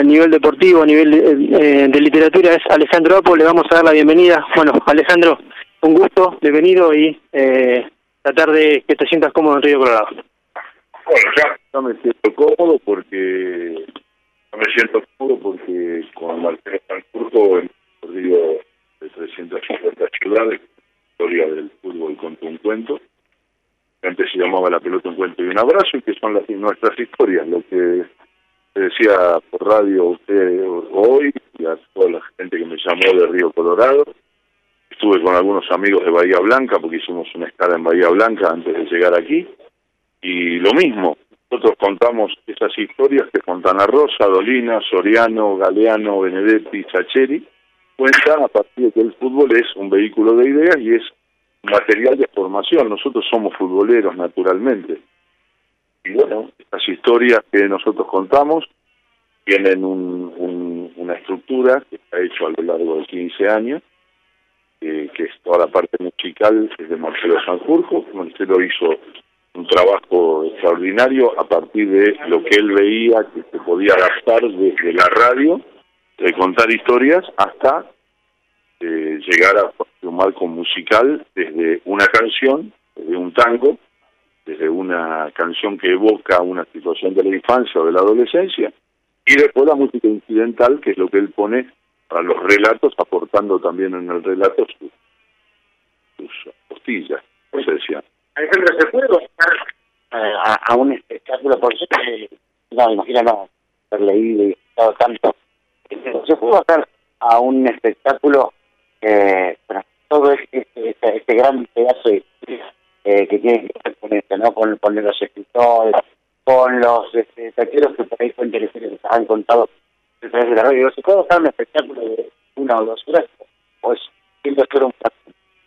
a nivel deportivo, a nivel de literatura, es Alejandro Apo. Le vamos a dar la bienvenida. Bueno, Alejandro, un gusto, bienvenido y tratar de que te sientas cómodo en Río Colorado. Bueno, ya me siento cómodo porque con Marcelo Sanjurjo hemos recorrido de 350 ciudades, historia del fútbol contra un cuento, que antes se llamaba La pelota, un cuento y un abrazo, y que son nuestras historias, lo que te decía por radio a usted hoy y a toda la gente que me llamó de Río Colorado. Estuve con algunos amigos de Bahía Blanca porque hicimos una escala en Bahía Blanca antes de llegar aquí, y lo mismo, nosotros contamos esas historias que Fontana Rosa, Dolina, Soriano, Galeano, Benedetti, Sacheri cuentan a partir de que el fútbol es un vehículo de ideas y es material de formación. Nosotros somos futboleros naturalmente. Y bueno, estas historias que nosotros contamos tienen una estructura que está hecho a lo largo de 15 años, que es toda la parte musical, es de Marcelo Sanjurjo. Marcelo hizo un trabajo extraordinario a partir de lo que él veía que se podía adaptar desde la radio, de contar historias, hasta llegar a un marco musical desde una canción, desde un tango, desde una canción que evoca una situación de la infancia o de la adolescencia, y después la música incidental, que es lo que él pone para los relatos, aportando también en el relato sus costillas, como se decía. Alejandro, ¿se puede bajar a un espectáculo? Por eso no, imagino no haber leído y estado tanto. ¿Se puede bajar a un espectáculo para todo este gran pedazo de que tiene que ver con esto, ¿no? Con los escritores, con los taqueros que por ahí cuentan historias que se han contado a través de la radio? ¿Se puede bajar un espectáculo de 1 o 2 horas? ¿O es siempre solo un plazo?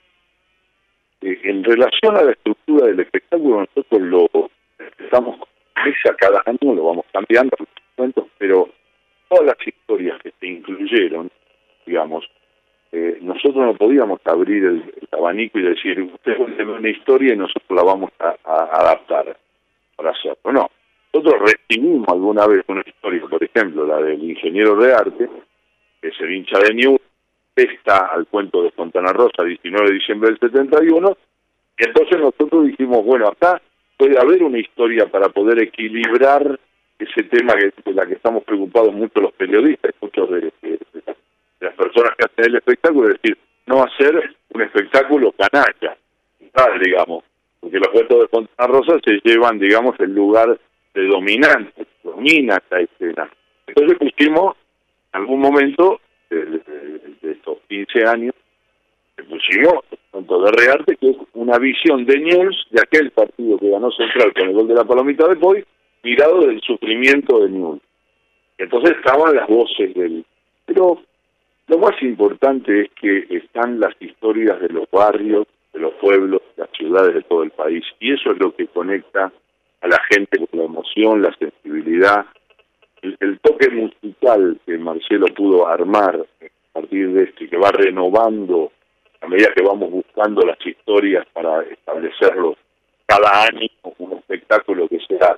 En relación a la estructura del espectáculo, nosotros lo estamos a cada año, lo vamos cambiando, cuentos, pero todas las historias que se incluyeron, digamos, nosotros no podíamos abrir el abanico y decir, usted cuénteme una historia y nosotros la vamos a adaptar para hacerlo. No, nosotros recibimos alguna vez una historia, por ejemplo, la del ingeniero de arte, que es el hincha de Newell's, está al cuento de Fontana Rosa, 19 de diciembre del 71, y entonces nosotros dijimos, bueno, acá puede haber una historia para poder equilibrar ese tema de la que estamos preocupados mucho los periodistas, muchos de las personas que hacen el espectáculo, es decir, no hacer un espectáculo canalla, digamos, porque los cuentos de Fontana Rosa se llevan, digamos, el lugar de dominante, domina esta escena. Entonces pusimos, en algún momento, de estos 15 años, pusimos el cuento de Rearte, que es una visión de Newell's de aquel partido que ganó Central con el gol de la Palomita de Poy, mirado del sufrimiento de Newell's. Entonces estaban las voces del... Pero lo más importante es que están las historias de los barrios, de los pueblos, de las ciudades de todo el país, y eso es lo que conecta a la gente con la emoción, la sensibilidad, el toque musical que Marcelo pudo armar a partir de esto y que va renovando a medida que vamos buscando las historias para establecerlo cada año, un espectáculo que sea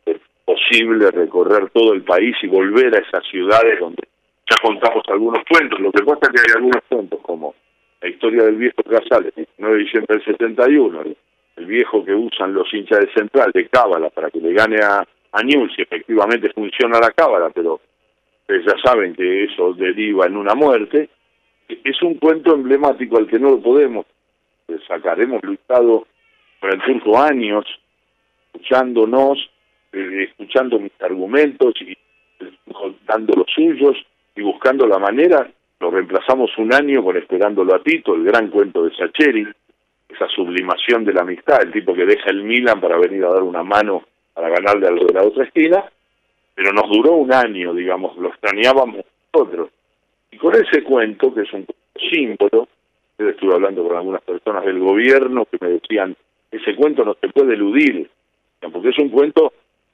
posible recorrer todo el país y volver a esas ciudades donde ya contamos algunos cuentos. Lo que pasa es que hay algunos cuentos como la historia del viejo Casales, 19 de diciembre del 71, el viejo que usan los hinchas de Central de cábala para que le gane a Newell's, si efectivamente funciona la cábala, pero ya saben que eso deriva en una muerte. Es un cuento emblemático al que no lo podemos sacar. Hemos luchado con el Turco años, escuchándonos, escuchando mis argumentos y dando los suyos y buscando la manera. Lo reemplazamos un año con Esperándolo a Tito, el gran cuento de Sacheri, esa sublimación de la amistad, el tipo que deja el Milan para venir a dar una mano para ganarle algo de la otra esquina, pero nos duró un año, digamos, lo extrañábamos nosotros. Y con ese cuento, que es un símbolo, yo estuve hablando con algunas personas del gobierno que me decían, ese cuento no se puede eludir, porque es un cuento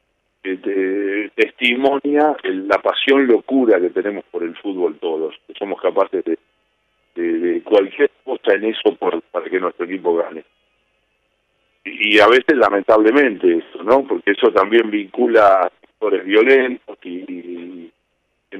que testimonia la pasión, locura que tenemos por el fútbol todos, que somos capaces de cualquier cosa en eso para que nuestro equipo gane. Y a veces, lamentablemente, eso, ¿no? Porque eso también vincula a sectores violentos y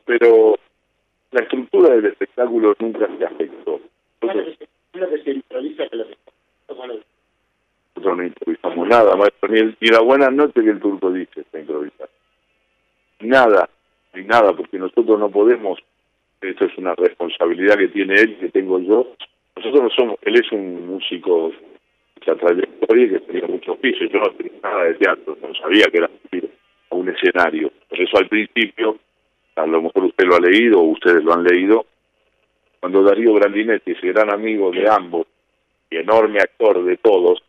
pero la estructura del espectáculo nunca se afectó. Entonces, Es lo que se improvisa, que lo que... nosotros no improvisamos nada, maestro, ni la buena noche que el turco dice está improvisado. Nada, ni nada, porque nosotros no podemos, esto es una responsabilidad que tiene él, que tengo yo. Nosotros no somos, él es un músico de mucha trayectoria y que tenía muchos oficios, yo no tenía nada de teatro, no sabía que era subir a un escenario. Por eso al principio, a lo mejor usted lo ha leído o ustedes lo han leído, cuando Darío Grandinetti, ese gran amigo de ambos y enorme actor de todos,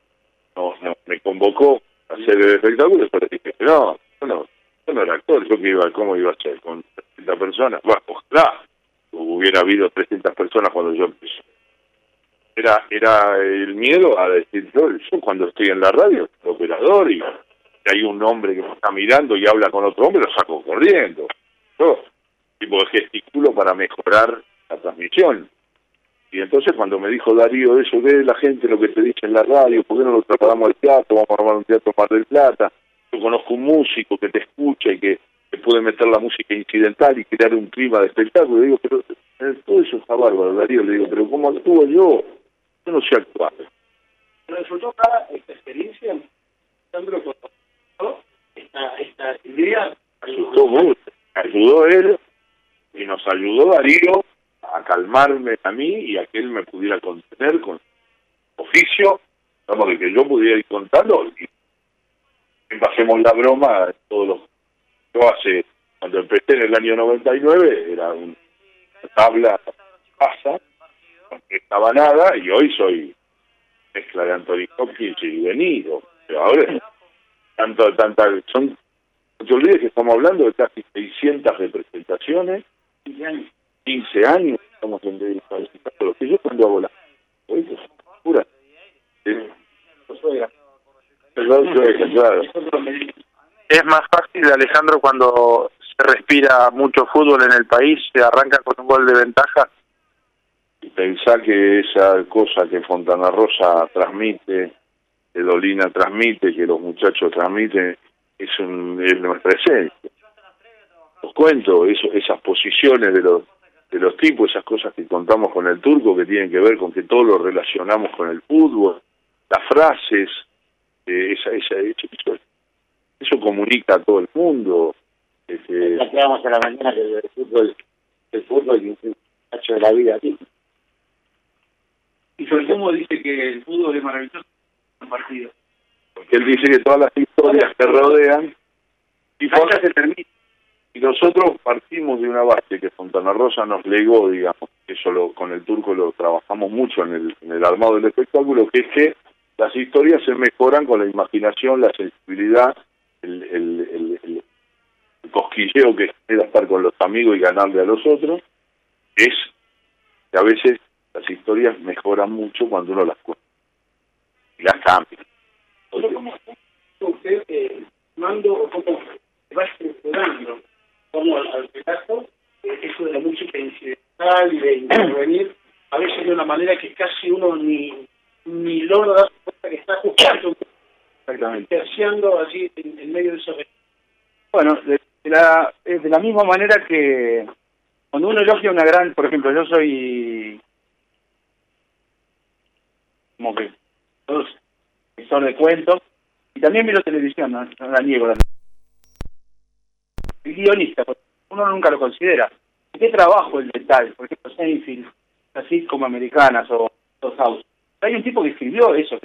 me convocó a hacer el espectáculo, y le dije, no era actor, yo que iba, ¿cómo iba a ser? Con 300 personas, bueno, ojalá hubiera habido 300 personas cuando yo empecé. Era el miedo a decir, yo cuando estoy en la radio, soy operador, y hay un hombre que me está mirando y habla con otro hombre, lo saco corriendo. Yo, tipo, gesticulo para mejorar la transmisión. Y entonces cuando me dijo Darío eso, ve la gente lo que te dice en la radio, ¿por qué no lo trasladamos al teatro? Vamos a armar un teatro Mar del Plata. Yo conozco un músico que te escucha y que puede meter la música incidental y crear un clima de espectáculo. Le digo, pero todo eso está bárbaro, Darío. Le digo, pero ¿cómo actúo yo? Yo no sé actuar. ¿Resultó acá esta experiencia, Sandro, con esta idea? Ayudó mucho. Ayudó él y nos ayudó Darío a calmarme a mí y a que él me pudiera contener con oficio, vamos, de que yo pudiera ir contando y pasemos la broma todos los... Yo cuando empecé en el año 99, era una tabla pasa, no estaba nada, y hoy soy mezcla de Anthony Hopkins y De Niro, pero ahora no te olvides que estamos hablando de casi 600 representaciones, 15 años estamos en lo que yo cuando hago la pura claro. Es más fácil, Alejandro, cuando se respira mucho fútbol en el país, se arranca con un gol de ventaja. Y pensá que esa cosa que Fontana Rosa transmite, que Dolina transmite, que los muchachos transmiten, es nuestra esencia. Os cuento, esas posiciones de los tipos, esas cosas que contamos con el turco que tienen que ver con que todo lo relacionamos con el fútbol, las frases, eso comunica a todo el mundo. Planteamos a la mañana que el fútbol es un cacho de la vida aquí. Y Solcemo dice que el fútbol es maravilloso en un partido. Porque él dice que todas las historias que rodean y se termina. Y nosotros partimos de una base que Fontana Rosa nos legó, digamos, eso con el turco lo trabajamos mucho en el armado del espectáculo, que es que las historias se mejoran con la imaginación, la sensibilidad, el cosquilleo que genera estar con los amigos y ganarle a los otros, es que a veces las historias mejoran mucho cuando uno las cuenta y las cambia. Pero ¿cómo usted, Mando, o cómo va estructurando como al pedazo eso de la música incidental y de intervenir a veces de una manera que casi uno ni logra darse cuenta que está justo terciando allí en medio de esos... Bueno, de la misma manera que cuando uno elogia una gran, por ejemplo, yo soy como que escritor de cuentos y también miro televisión, no la niego. El guionista, uno nunca lo considera. ¿Qué trabajo el de tal? Por ejemplo, Seinfeld, así como Americanas o Los House. Hay un tipo que escribió eso,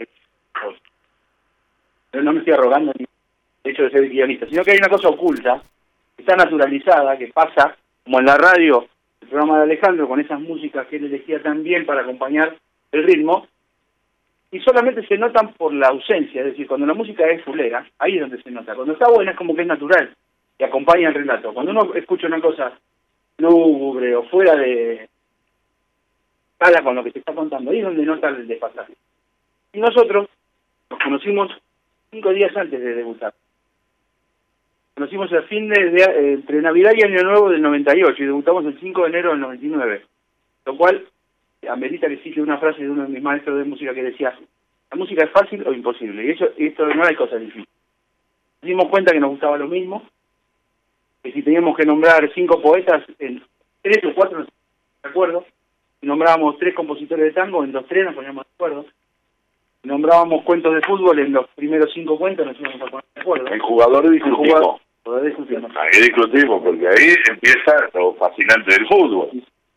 pero no me estoy arrogando ni el hecho de ser guionista, sino que hay una cosa oculta, que está naturalizada, que pasa, como en la radio, el programa de Alejandro, con esas músicas que él elegía también para acompañar el ritmo, y solamente se notan por la ausencia, es decir, cuando la música es fulera, ahí es donde se nota. Cuando está buena es como que es natural, y acompaña el relato. Cuando uno escucha una cosa lúgubre o fuera de escala con lo que se está contando, ahí es donde nota el desfasaje. Y nosotros nos conocimos 5 días antes de debutar. Conocimos el fin de entre Navidad y Año Nuevo del 98 y debutamos el 5 de enero del 99. Lo cual amerita que cite una frase de uno de mis maestros de música que decía: la música es fácil o imposible, y esto no hay cosas difíciles. Nos dimos cuenta que nos gustaba lo mismo, que si teníamos que nombrar 5 poetas, en 3 o 4 nos poníamos de acuerdo. Si nombrábamos 3 compositores de tango, en los 3 nos poníamos de acuerdo. Si nombrábamos cuentos de fútbol, en los primeros 5 cuentos nos íbamos a poner de acuerdo. El jugador discutimos. Ahí discutimos, porque ahí empieza lo fascinante del fútbol.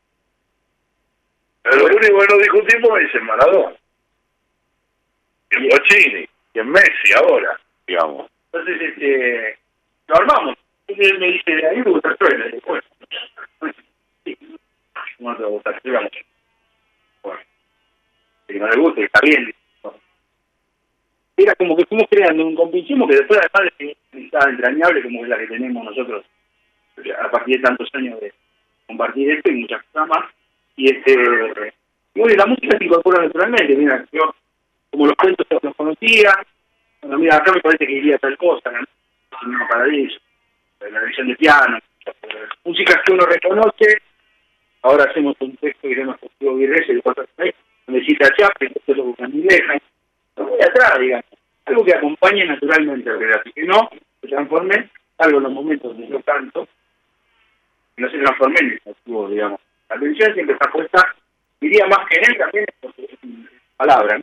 Pero lo único que no discutimos es el Maradona, el Bochini, y el Messi ahora, digamos. Entonces, lo armamos. Él me dice, a mí me gusta el trueno. Bueno, sí, no te gusta el trueno. Bueno, si no le gusta, está bien. Era como que fuimos creando un compinchismo que después, además de amistad entrañable como es la que tenemos nosotros a partir de tantos años de compartir esto y muchas cosas más. Y bueno, la música se incorpora naturalmente. Mira, yo, como los cuentos los conocía, bueno, mira, acá me parece que iría tal cosa, ¿no? Paradiso, la edición de piano, músicas que uno reconoce. Ahora hacemos un texto que se llama Festivo Virreyes, el 4-6, donde cita a Chaplin, que es lo que Candileja, muy atrás, digamos, algo que acompañe naturalmente al relato, que no se transforme, salvo en los momentos donde yo canto, que no se transforme en el festivo, digamos. La atención siempre está puesta, diría más que en él también, en palabra, ¿no?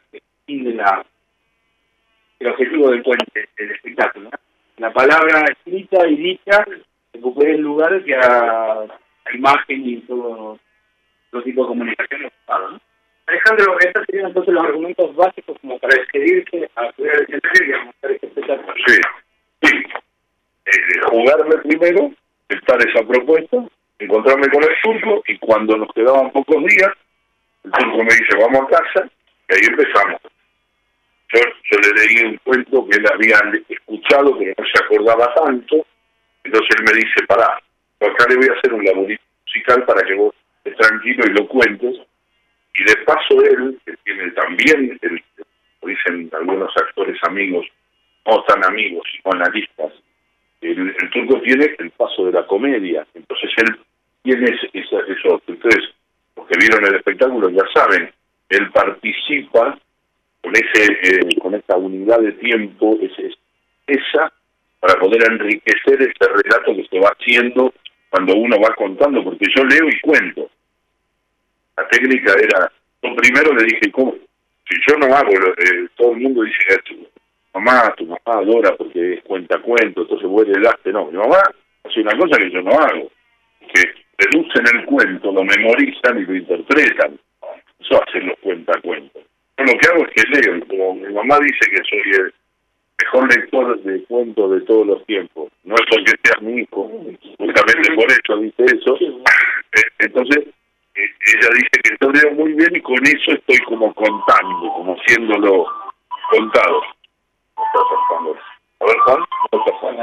El objetivo del puente, del espectáculo, ¿no? La palabra escrita y dicha recupera el lugar que a la imagen y todo tipo de comunicación ocupado, ¿no? Alejandro, estos serían entonces los argumentos básicos como para despedirse a cuidar el escenario y a montar este espectáculo. Sí. Jugarme primero, estar esa propuesta, encontrarme con el turco, y cuando nos quedaban pocos días, el turco me dice, vamos a casa, y ahí empezamos. Yo le leí un cuento que él había escuchado, pero no se acordaba tanto, entonces él me dice, pará, acá le voy a hacer un laburito musical para que vos estés tranquilo y lo cuentes, y de paso él, que tiene también, como dicen algunos actores amigos, no tan amigos, sino analistas, el turco tiene el paso de la comedia, entonces él tiene eso, ustedes, los que vieron el espectáculo ya saben, él participa con esa unidad de tiempo, esa para poder enriquecer ese relato que se va haciendo cuando uno va contando, porque yo leo y cuento. La técnica era, yo primero le dije, ¿cómo? Si yo no hago, todo el mundo dice que tu mamá adora porque es cuento, entonces vos heredaste, no, mi mamá hace una cosa que yo no hago, que reducen el cuento, lo memorizan y lo interpretan. Eso hacen los cuentacuentos. Yo lo que hago es que leo, y como mi mamá dice que soy el mejor lector de cuentos de todos los tiempos, no es porque sea mi hijo, justamente por eso dice eso, entonces ella dice que yo leo muy bien y con eso estoy como contando, como haciéndolo contado. A ver, Juan, ¿cómo está Juan?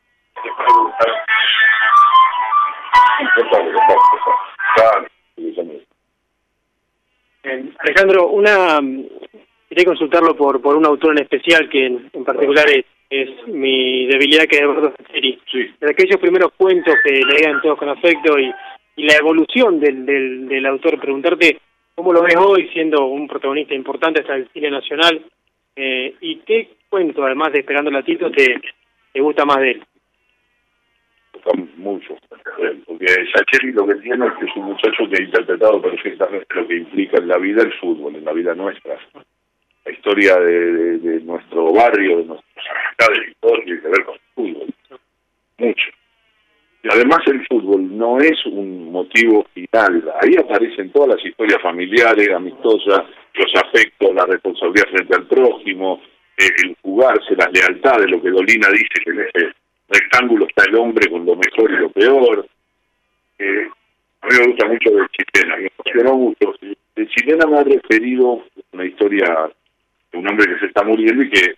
Alejandro, quería consultarlo por un autor en especial que en particular es mi debilidad, que es Eduardo Sacheri. Sí. De aquellos primeros cuentos que leían todos con afecto y la evolución del autor, preguntarte cómo lo ves hoy siendo un protagonista importante hasta el cine nacional, y qué cuento, además de Esperando a Tito, te gusta más de él. Mucho, porque Sacheri lo que tiene es que es un muchacho que ha interpretado perfectamente lo que implica en la vida el fútbol, en la vida nuestra, la historia de nuestro barrio, de nuestras amistades y todo tiene que ver con el fútbol, mucho. Y además el fútbol no es un motivo final, ahí aparecen todas las historias familiares, amistosas, los afectos, la responsabilidad frente al prójimo, el jugarse, las lealtades, lo que Dolina dice, que en ese rectángulo está el hombre con lo mejor y lo peor. A mí me gusta mucho de Chilena, me emocionó mucho. De Chilena me ha referido una historia de un hombre que se está muriendo y que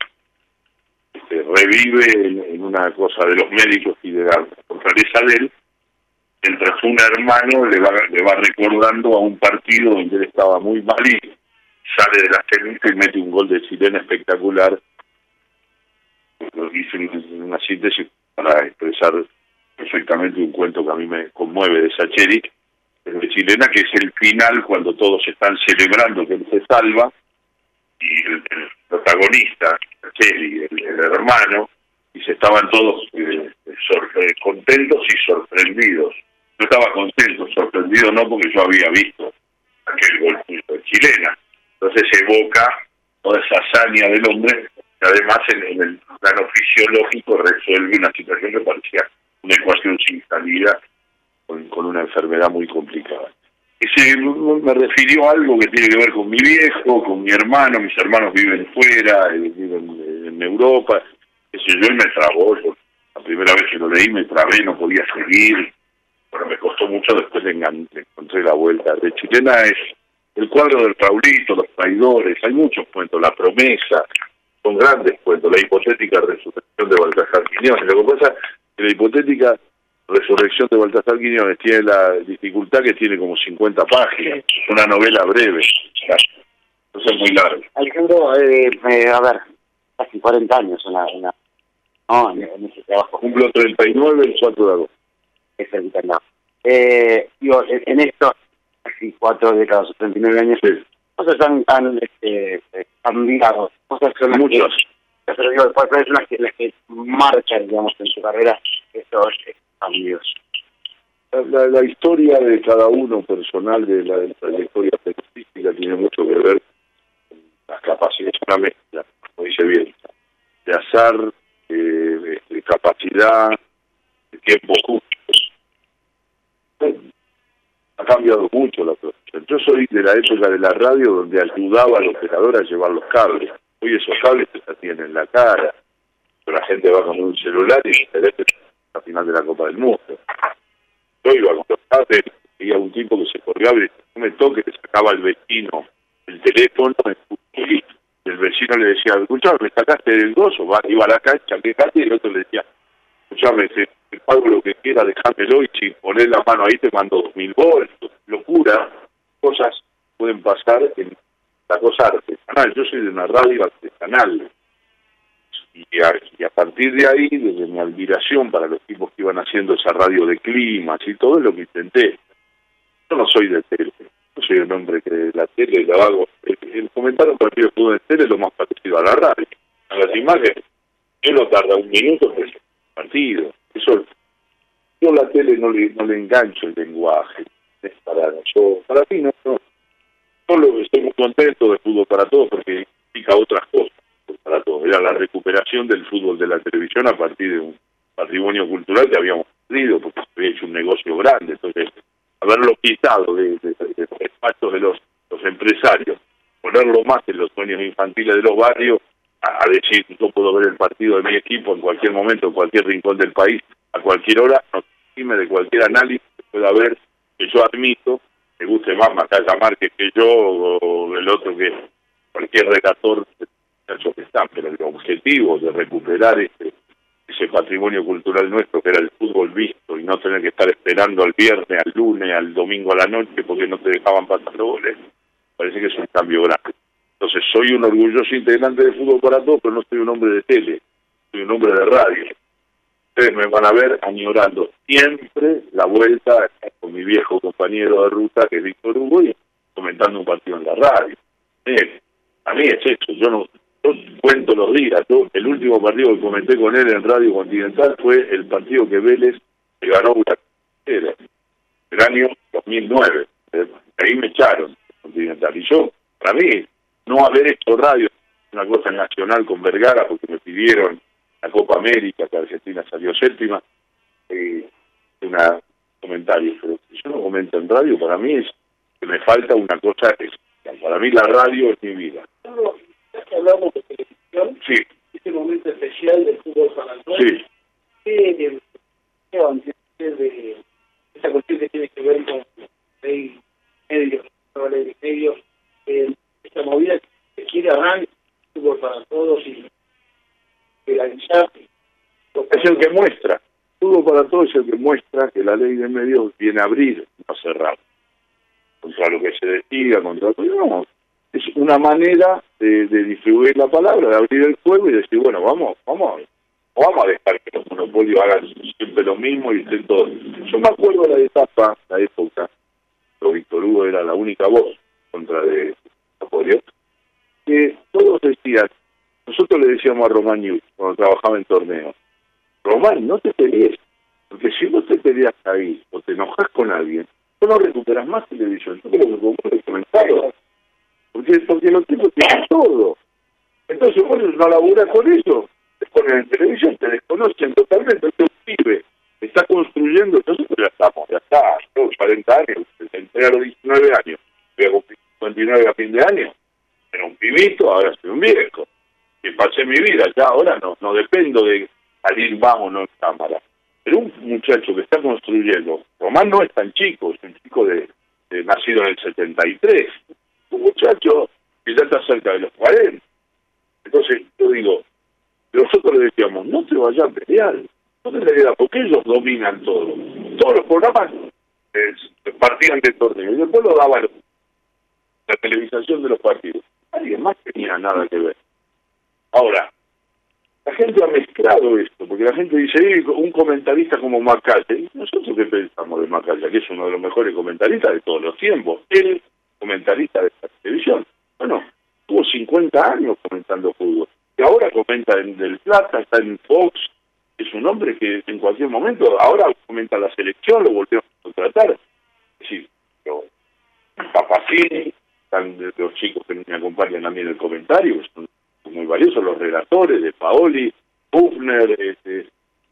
revive en una cosa de los médicos y de la fortaleza de él, mientras un hermano le va recordando a un partido donde él estaba muy mal y sale de la ceniza y mete un gol de Chilena espectacular. Lo hice en una síntesis para expresar perfectamente un cuento que a mí me conmueve de Sacheri, de Chilena, que es el final cuando todos están celebrando que él se salva y el protagonista, Sacheri, el hermano, y se estaban todos contentos y sorprendidos. Yo estaba contento, sorprendido no, porque yo había visto aquel gol de Chilena. Entonces evoca toda esa hazaña del hombre, que además en el plano fisiológico resuelve una situación que parecía una ecuación sin salida, con una enfermedad muy complicada. Ese me refirió a algo que tiene que ver con mi viejo, con mi hermano. Mis hermanos viven fuera, viven en Europa, qué sé yo, y me trabó. La primera vez que lo leí me trabé, no podía seguir. Bueno, me costó mucho, después le encontré la vuelta. De Chilena es el cuadro del Raulito, los traidores, hay muchos cuentos, la promesa, son grandes cuentos, la hipotética resurrección de Baltasar Quiñones. Lo que pasa es que la hipotética resurrección de Baltasar Quiñones tiene la dificultad que tiene como 50 páginas, una novela breve, entonces es muy largo. Alejandro, a ver, casi 40 años en ese trabajo. Cumplo 39 el 4 de agosto. Es el internado. Digo, en esto, casi 4 décadas, 39 años, sí. Cosas han cambiado, cosas son las muchas. Pero digo, son las que marchan, digamos, en su carrera, estos cambios. La historia de cada uno personal de la trayectoria periodística tiene mucho que ver con las capacidades, una mezcla, como dice bien, de azar, capacidad, de tiempo justo. Ha cambiado mucho la profesión. Yo soy de la época de la radio donde ayudaba al operador a llevar los cables. Hoy esos cables se tienen en la cara, pero la gente va con un celular y el teléfono al final de la Copa del Mundo. Yo iba con los cables, veía un tipo que se colgaba y decía, no me toque, le sacaba al vecino el teléfono, y el vecino le decía, escuchame, me sacaste del gozo, iba a la cancha, quejate, y el otro le decía, escuchame, te pago lo que quiera, déjamelo, y si pones la mano ahí te mando 2000 voltios. Locura, cosas pueden pasar en la cosa artesanal. Yo soy de una radio artesanal, y a partir de ahí, desde mi admiración para los tipos que iban haciendo esa radio de climas y todo, es lo que intenté. Yo no soy de tele, yo soy un hombre que de la tele lo hago. El comentar un partido de fútbol de tele es lo más parecido a la radio. A las imágenes, yo no tarda un minuto en el partido. Eso, yo a la tele no le engancho el lenguaje. Es para mí no. Solo estoy muy contento de Fútbol para Todos porque implica otras cosas. Para todos. Era la recuperación del fútbol de la televisión a partir de un patrimonio cultural que habíamos perdido porque se había hecho un negocio grande. Entonces, haberlo quitado de despachos de los empresarios, ponerlo más en los sueños infantiles de los barrios, a decir, yo puedo ver el partido de mi equipo en cualquier momento, en cualquier rincón del país, a cualquier hora, no exime de cualquier análisis que pueda haber, que yo admito, me guste más Macaya Márquez que yo, o el otro que cualquier relator que están, pero el objetivo de recuperar ese patrimonio cultural nuestro que era el fútbol visto y no tener que estar esperando al viernes, al lunes, al domingo a la noche porque no te dejaban pasar los goles, parece que es un cambio grande. Entonces soy un orgulloso integrante de Fútbol para Todos, pero no soy un hombre de tele, soy un hombre de radio. Ustedes me van a ver añorando siempre la vuelta con mi viejo compañero de ruta que es Víctor Hugo y comentando un partido en la radio. A mí es eso, yo cuento los días. El último partido que comenté con él en Radio Continental fue el partido que Vélez le ganó una carrera, el año 2009. Ahí me echaron Continental. Y yo, para mí, no haber hecho radio, una cosa nacional con Vergara, porque me pidieron la Copa América, que Argentina salió séptima, un comentario. Pero si yo no comento en radio, para mí es que me falta una cosa esencial. Para mí la radio es mi vida. Hablamos de televisión, sí. Este momento especial del Fútbol para Todos. Sí. ¿Qué van a decir de esa cuestión que tiene que ver con medios, esta movida que quiere arrancar Fútbol para Todos y legalizar? Es el que muestra, Fútbol para Todos es el que muestra que la ley de medios viene a abrir, no a cerrar, contra lo que se decida, contra todo. No, es una manera de distribuir la palabra, de abrir el juego y decir, bueno, vamos a dejar que los monopolios hagan siempre lo mismo y estén todos. Yo me acuerdo de la época, cuando Víctor Hugo era la única voz contra de monopolios, que todos decían, nosotros le decíamos a Román News cuando trabajaba en torneos, Román, no te pelees, porque si vos te peleas ahí o te enojas con alguien, tú no recuperas más televisión. Yo creo que como los comentarios, porque los tipos tienen todo. Entonces vos no laburás con eso, te ponen en televisión, te desconocen totalmente. Este pibe está construyendo, nosotros ya está, tengo 40 años, entré a los 19 años, voy a cumplir 59 a fin de año, era un pibito, ahora soy un viejo, que pasé mi vida, ya ahora no dependo de salir vamos o no en cámara. Pero un muchacho que está construyendo, Román no es tan chico, es un chico de nacido en el 73, un muchacho que ya está cerca de los 40. Entonces yo digo, nosotros le decíamos, no te vayas a pelear, no te peleas, porque ellos dominan todo. Todos los programas partían de torneo y después lo daba la televisación de los partidos. Nadie más tenía nada que ver. Ahora, la gente ha mezclado esto, porque la gente dice, un comentarista como Macaya, ¿y nosotros qué pensamos de Macaya? Que es uno de los mejores comentaristas de todos los tiempos, el comentarista de esta televisión. Bueno, tuvo 50 años comentando fútbol, y ahora comenta en Del Plata, está en Fox, es un hombre que en cualquier momento, ahora comenta la selección, lo volvieron a contratar. Es decir, Papacini, están los chicos que me acompañan a mí en el comentario, son muy valiosos, los relatores de Paoli, Buchner, es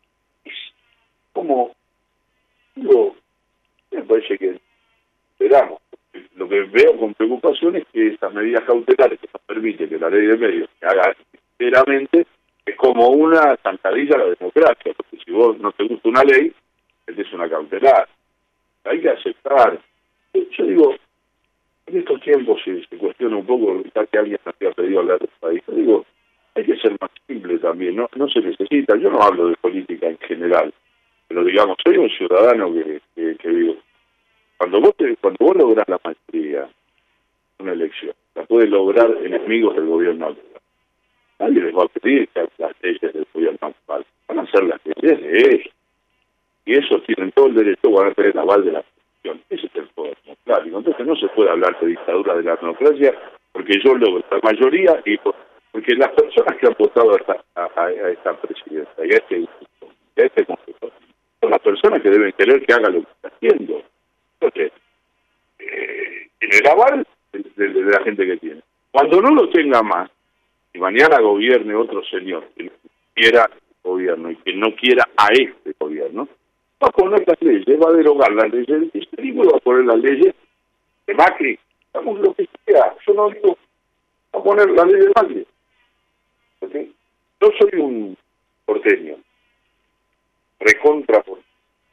como, digo, me parece que esperamos. Lo que veo con preocupación es que estas medidas cautelares que nos permite que la ley de medios se haga sinceramente es como una zancadilla a la democracia, porque si vos no te gusta una ley, es una cautelar. Hay que aceptar. Yo digo, en estos tiempos se cuestiona un poco, ya que alguien nos había pedido hablar del país. Yo digo, hay que ser más simple también, no se necesita, yo no hablo de política en general, pero digamos, soy un ciudadano que digo, cuando vos lográs la mayoría, una elección, la puede lograr enemigos del gobierno actual. Nadie les va a pedir que las leyes del gobierno actual, van a ser las leyes de ellos. Y esos tienen todo el derecho, van a tener el aval de la Constitución. Ese es el poder democrático. Entonces no se puede hablar de dictadura de la democracia porque yo logro la mayoría y porque las personas que han votado a esta presidenta y a este consejo son las personas que deben querer que haga lo que está haciendo. Entonces, en el aval de la gente que tiene. Cuando no lo tenga más, y mañana gobierne otro señor que no quiera gobierno y que no quiera a este gobierno, va a poner las leyes, va a derogar las leyes del kirchnerismo y va a poner las leyes de Macri. Estamos lo que sea. Yo no digo, va a poner la ley de Macri. ¿Okay? Yo soy un porteño, recontra porteño.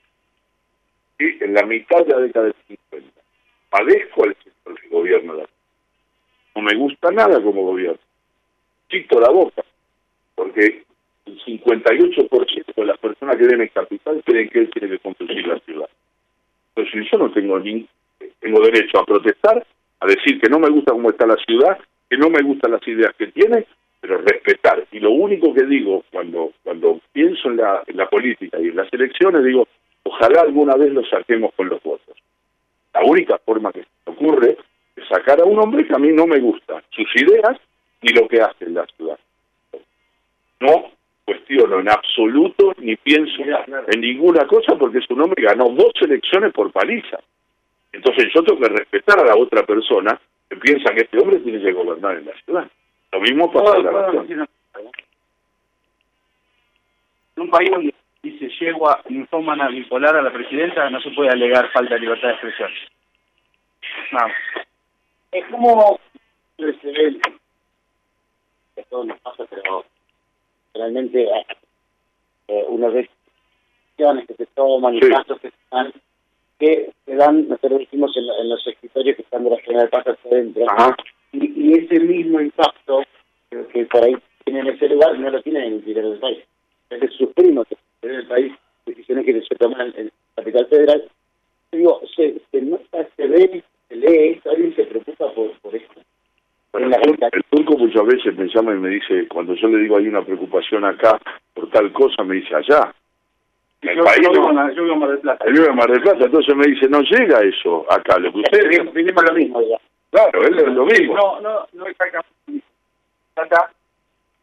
Y en la mitad de la década del 50 padezco al sector del gobierno de aquí. No me gusta nada como gobierno. Chito la boca, porque el 58% de las personas que viven en capital creen que él tiene que construir la ciudad. Entonces yo no tengo derecho a protestar, a decir que no me gusta cómo está la ciudad, que no me gustan las ideas que tiene, pero respetar. Y lo único que digo cuando pienso en la política y en las elecciones, digo, ojalá alguna vez lo saquemos con los votos. La única forma que se me ocurre es sacar a un hombre que a mí no me gusta, sus ideas ni lo que hace en la ciudad. No cuestiono en absoluto ni pienso en ninguna cosa porque es un hombre que ganó 2 elecciones por paliza. Entonces yo tengo que respetar a la otra persona que piensa que este hombre tiene que gobernar en la ciudad. Lo mismo pasa en la nación. En un país donde dice yegua ninfómana bipolar a la presidenta, no se puede alegar falta de libertad de expresión. No. Es como se ve que todo nos pasa, pero realmente uno ve que se toman y casos que se dan, nosotros dijimos en los escritorios que están de la General Paz hacia adentro, y ese mismo impacto que por ahí tienen en ese lugar no lo tienen en el interior del país. Entonces sus primos que en el país, decisiones que se toman en la capital federal, digo, se nota, se ve, se lee, alguien se preocupa por esto. Bueno, el turco muchas veces me llama y me dice, cuando yo le digo hay una preocupación acá por tal cosa, me dice allá. Yo vivo en Mar del Plata. Él vive en Mar del Plata, entonces me dice, no llega eso acá, lo que ustedes... Vivimos lo mismo ya. Claro, él es lo mismo. No exactamente. Acá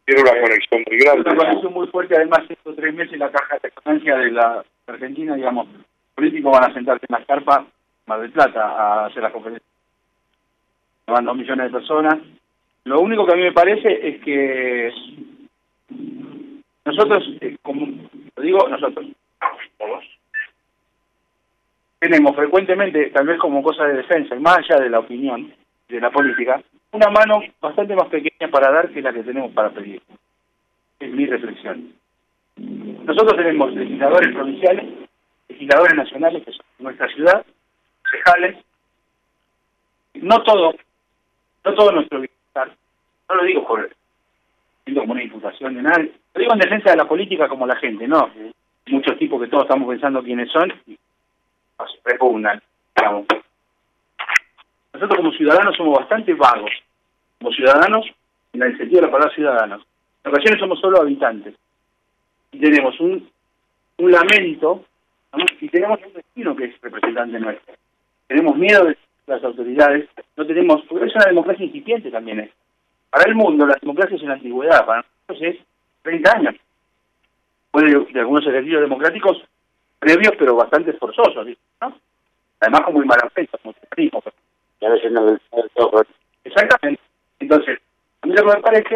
Tiene una conexión muy grande. Una conexión muy fuerte, además estos 3 meses la caja de resonancia de la Argentina, digamos, políticos van a sentarse en la carpa Mar del Plata a hacer las conferencias. Van 2 millones de personas. Lo único que a mí me parece es que nosotros, como lo digo, nosotros todos tenemos frecuentemente, tal vez como cosa de defensa, y más allá de la opinión, de la política, una mano bastante más pequeña para dar que la que tenemos para pedir. Es mi reflexión. Nosotros tenemos legisladores provinciales, legisladores nacionales, que son nuestra ciudad, concejales. No todo nuestro bienestar, no lo digo como una imputación de nadie, lo digo en defensa de la política como la gente, ¿no? Muchos tipos que todos estamos pensando quiénes son y nos repugnan, digamos. Nosotros como ciudadanos somos bastante vagos, como ciudadanos, en el sentido de la palabra ciudadanos. En ocasiones somos solo habitantes. Y tenemos un lamento, ¿no? Y tenemos un destino que es representante nuestro. Tenemos miedo de las autoridades, no tenemos, porque es una democracia incipiente también. Para el mundo la democracia es una antigüedad, para nosotros es 30 años. Puede de algunos ejercicios democráticos previos, pero bastante forzosos, ¿no? Además como muy mal afecto, como terrorismo. Y a veces no del todo. Exactamente. Entonces, a mí lo que me parece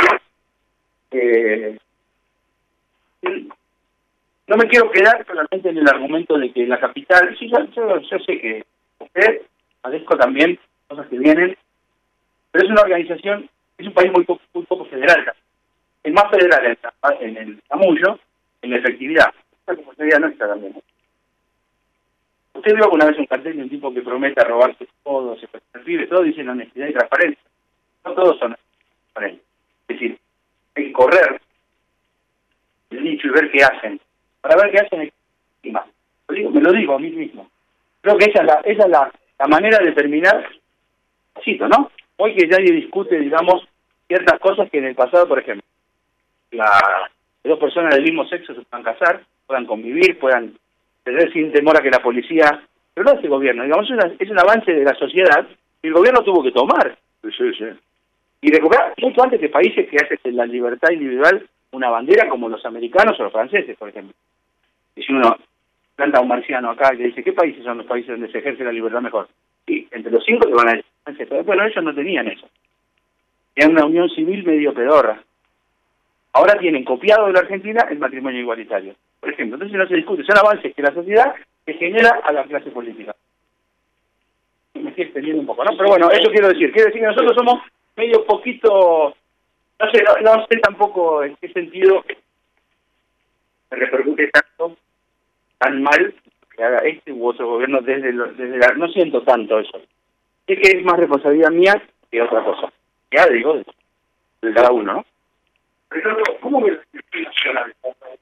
no me quiero quedar solamente en el argumento de que la capital, sí, yo sé que usted, padezco también cosas que vienen, pero es una organización, es un país muy poco federal. El más federal en el chamullo, en la efectividad. Esta responsabilidad nuestra también. Usted vio alguna vez un cartel de un tipo que promete robarse todo, se percibe todo, dicen honestidad y transparencia. No todos son transparentes. Es decir, hay que correr el dicho y ver qué hacen. Para ver qué hacen y más. Me lo digo a mí mismo. Creo que esa es la manera de terminar, ¿no? Hoy que nadie discute, digamos, ciertas cosas que en el pasado, por ejemplo, dos personas del mismo sexo se puedan casar, puedan convivir, puedan tener sin temor a que la policía... Pero no este gobierno, digamos, es un avance de la sociedad que el gobierno tuvo que tomar. Sí. Y recuperar mucho antes que países que hacen la libertad individual una bandera como los americanos o los franceses, por ejemplo. Y si uno planta a un marciano acá y le dice, ¿qué países son los países donde se ejerce la libertad mejor? Y entre los 5 te van a decir, bueno, ellos no tenían eso. Tenían una unión civil medio pedorra. Ahora tienen copiado de la Argentina el matrimonio igualitario, por ejemplo. Entonces no se discute, son avances que la sociedad que genera a la clase política. Me estoy extendiendo un poco, ¿no? Pero bueno, eso quiero decir que nosotros somos medio poquito, no sé tampoco en qué sentido me repercute tan mal que haga este u otro gobierno desde no siento tanto eso. Sé que es más responsabilidad mía que otra cosa. Ya digo, de cada uno, ¿no? Pero, ¿cómo ve la selección nacional?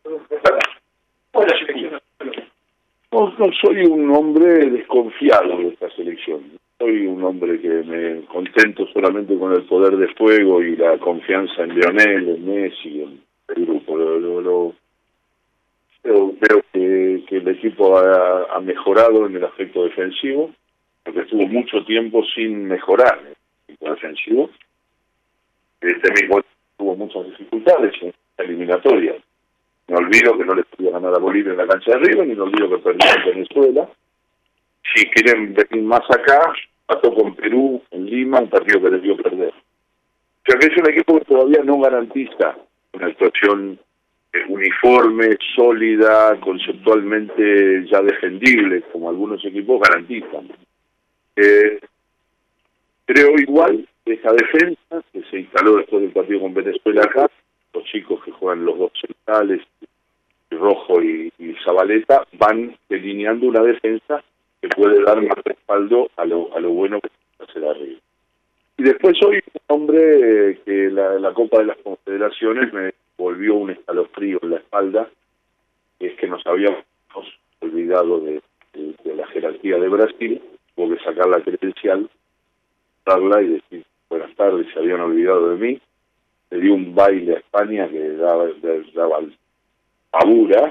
No soy un hombre desconfiado de esta selección. Soy un hombre que me contento solamente con el poder de fuego y la confianza en Lionel, en Messi, en el grupo. Creo que el equipo ha mejorado en el aspecto defensivo, porque estuvo mucho tiempo sin mejorar en el aspecto defensivo. Este mismo tuvo muchas dificultades en la eliminatoria. Me olvido que no le podía ganar a Bolivia en la cancha de arriba, ni me olvido que perdió en Venezuela. Si quieren venir más acá, pasó con Perú en Lima, un partido que debió perder. O sea que es un equipo que todavía no garantiza una actuación uniforme, sólida, conceptualmente ya defendible, como algunos equipos garantizan. Creo igual que esa defensa que se instaló después del partido con Venezuela acá, los chicos que juegan los dos centrales, Rojo y Zabaleta, van delineando una defensa que puede dar más respaldo a lo bueno que se hace de arriba. Y después soy un hombre que la Copa de las Confederaciones me volvió un escalofrío en la espalda, es que nos habíamos olvidado de la jerarquía de Brasil, tuvo que sacar la credencial, darla y decir buenas tardes, se habían olvidado de mí. Le dio un baile a España que daba pavura,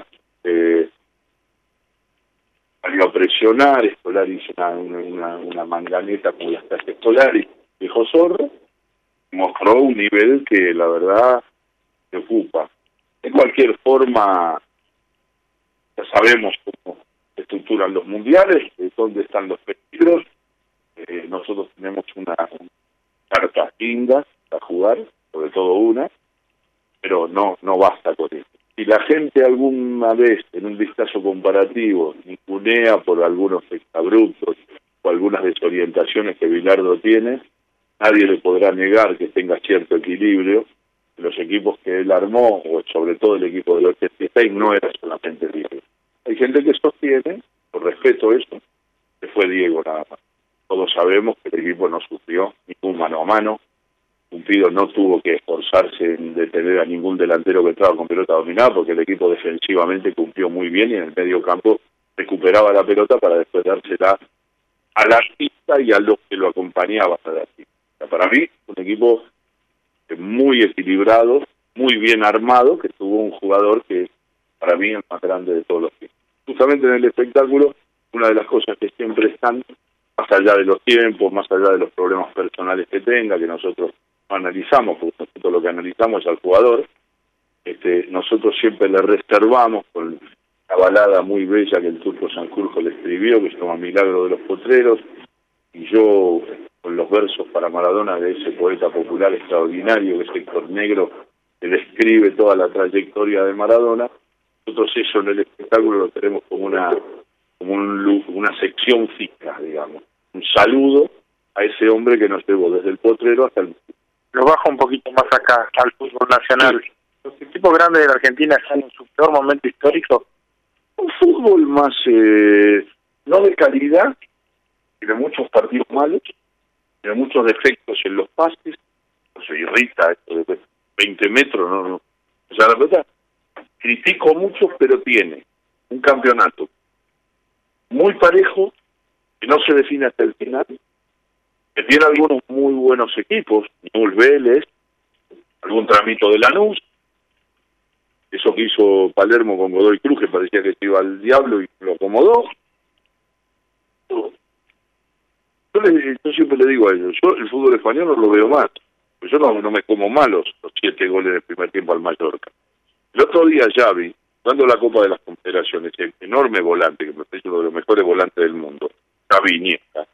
salió a presionar, Escolar hizo una manganeta como las clases Escolar y dijo zorro, mostró un nivel que la verdad se ocupa. De cualquier forma, ya sabemos cómo se estructuran los mundiales, dónde están los peligros. Nosotros tenemos una carta linda para jugar, sobre todo una, pero no basta con eso. Si la gente alguna vez, en un vistazo comparativo, ningunea por algunos exabruptos o algunas desorientaciones que Bilardo tiene, nadie le podrá negar que tenga cierto equilibrio. Los equipos que él armó, o sobre todo el equipo del 86, no era solamente Diego. Hay gente que sostiene, por respeto a eso, que fue Diego nada más. Todos sabemos que el equipo no sufrió ningún mano a mano. Cumpido no tuvo que esforzarse en detener a ningún delantero que entraba con pelota dominada, porque el equipo defensivamente cumplió muy bien y en el medio campo recuperaba la pelota para después dársela al artista y a los que lo acompañaban al artista. Para mí, un equipo muy equilibrado, muy bien armado, que tuvo un jugador que es para mí el más grande de todos los tiempos. Justamente en el espectáculo, una de las cosas que siempre están, más allá de los tiempos, más allá de los problemas personales que tenga, que nosotros analizamos, porque nosotros lo que analizamos es al jugador, nosotros siempre le reservamos con la balada muy bella que el Turco Sanjurjo le escribió, que se llama Milagro de los Potreros, y yo con los versos para Maradona de ese poeta popular extraordinario que es Héctor Negro, que describe toda la trayectoria de Maradona. Nosotros eso en el espectáculo lo tenemos como una sección fija, digamos, un saludo a ese hombre que nos llevó desde el Potrero hasta el... Lo bajo un poquito más acá, al fútbol nacional. Los equipos grandes de la Argentina están en su peor momento histórico. Un fútbol más, no de calidad, de muchos partidos malos, de muchos defectos en los pases. No se irrita esto de 20 metros, no. O sea, la verdad, critico mucho, pero tiene un campeonato muy parejo, que no se define hasta el final, que tiene algunos muy buenos equipos, Newell's, Vélez, algún tramito de Lanús, eso que hizo Palermo con Godoy Cruz, que parecía que se iba al diablo y lo acomodó. Yo siempre le digo a ellos, yo el fútbol español no lo veo más, pues yo no me como malos los 7 goles del primer tiempo al Mallorca. El otro día Xavi, dando la Copa de las Confederaciones, el enorme volante, que me parece uno de los mejores volantes del mundo, Xavi Iniesta,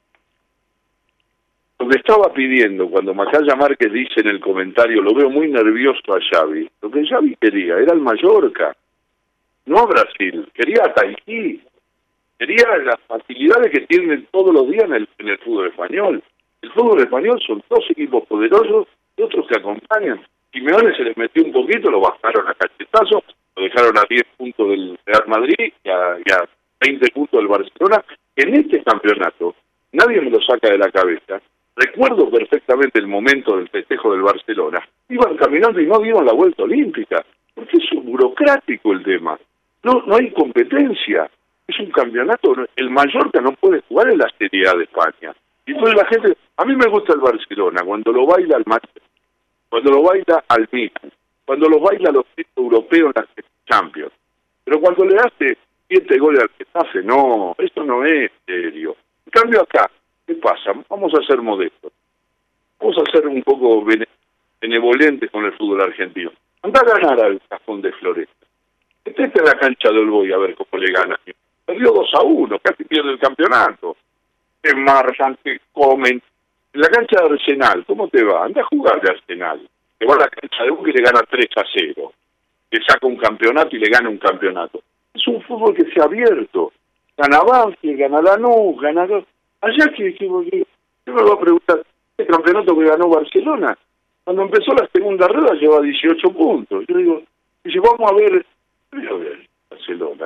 lo que estaba pidiendo cuando Macaya Márquez dice en el comentario, lo veo muy nervioso a Xavi, lo que Xavi quería era el Mallorca, no a Brasil, quería a Tahití, quería las facilidades que tienen todos los días en el fútbol español. El fútbol español son 2 equipos poderosos y otros que acompañan. Simeone se les metió un poquito, lo bajaron a cachetazos, lo dejaron a 10 puntos del Real Madrid y a 20 puntos del Barcelona. En este campeonato, nadie me lo saca de la cabeza. Recuerdo perfectamente el momento del festejo del Barcelona. Iban caminando y no dieron la vuelta olímpica, porque es burocrático el tema. No hay competencia. Es un campeonato. El Mallorca no puede jugar en la Serie A de España. Y entonces la gente... A mí me gusta el Barcelona, cuando lo baila al Manchester, cuando lo baila al Milan, cuando lo baila a los europeos en las Champions. Pero cuando le hace 7 goles al Getafe, no, esto no es serio. En cambio acá, ¿qué pasa? Vamos a ser modestos. Vamos a ser un poco benevolentes con el fútbol argentino. Anda a ganar al Cajón de Floresta. Métete en la cancha del Boy a ver cómo le gana. Perdió 2-1, casi pierde el campeonato. Te marcan, te comen. En la cancha de Arsenal, ¿cómo te va? Anda a jugar de Arsenal. Te va a la cancha de Boca y le gana 3-0. Le saca un campeonato y le gana un campeonato. Es un fútbol que se ha abierto. Gana Banfield, gana Lanús, gana... Allá que yo me voy a preguntar, ¿este campeonato que ganó Barcelona? Cuando empezó la segunda rueda lleva 18 puntos. Yo digo, dice, vamos a ver Barcelona.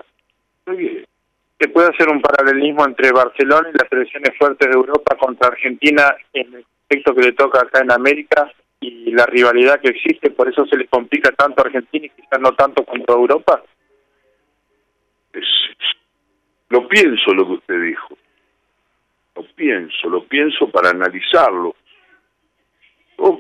¿Se puede hacer un paralelismo entre Barcelona y las selecciones fuertes de Europa contra Argentina en el aspecto que le toca acá en América y la rivalidad que existe? ¿Por eso se le complica tanto a Argentina y quizás no tanto contra Europa? Lo pienso lo que usted dijo. Lo pienso para analizarlo. Yo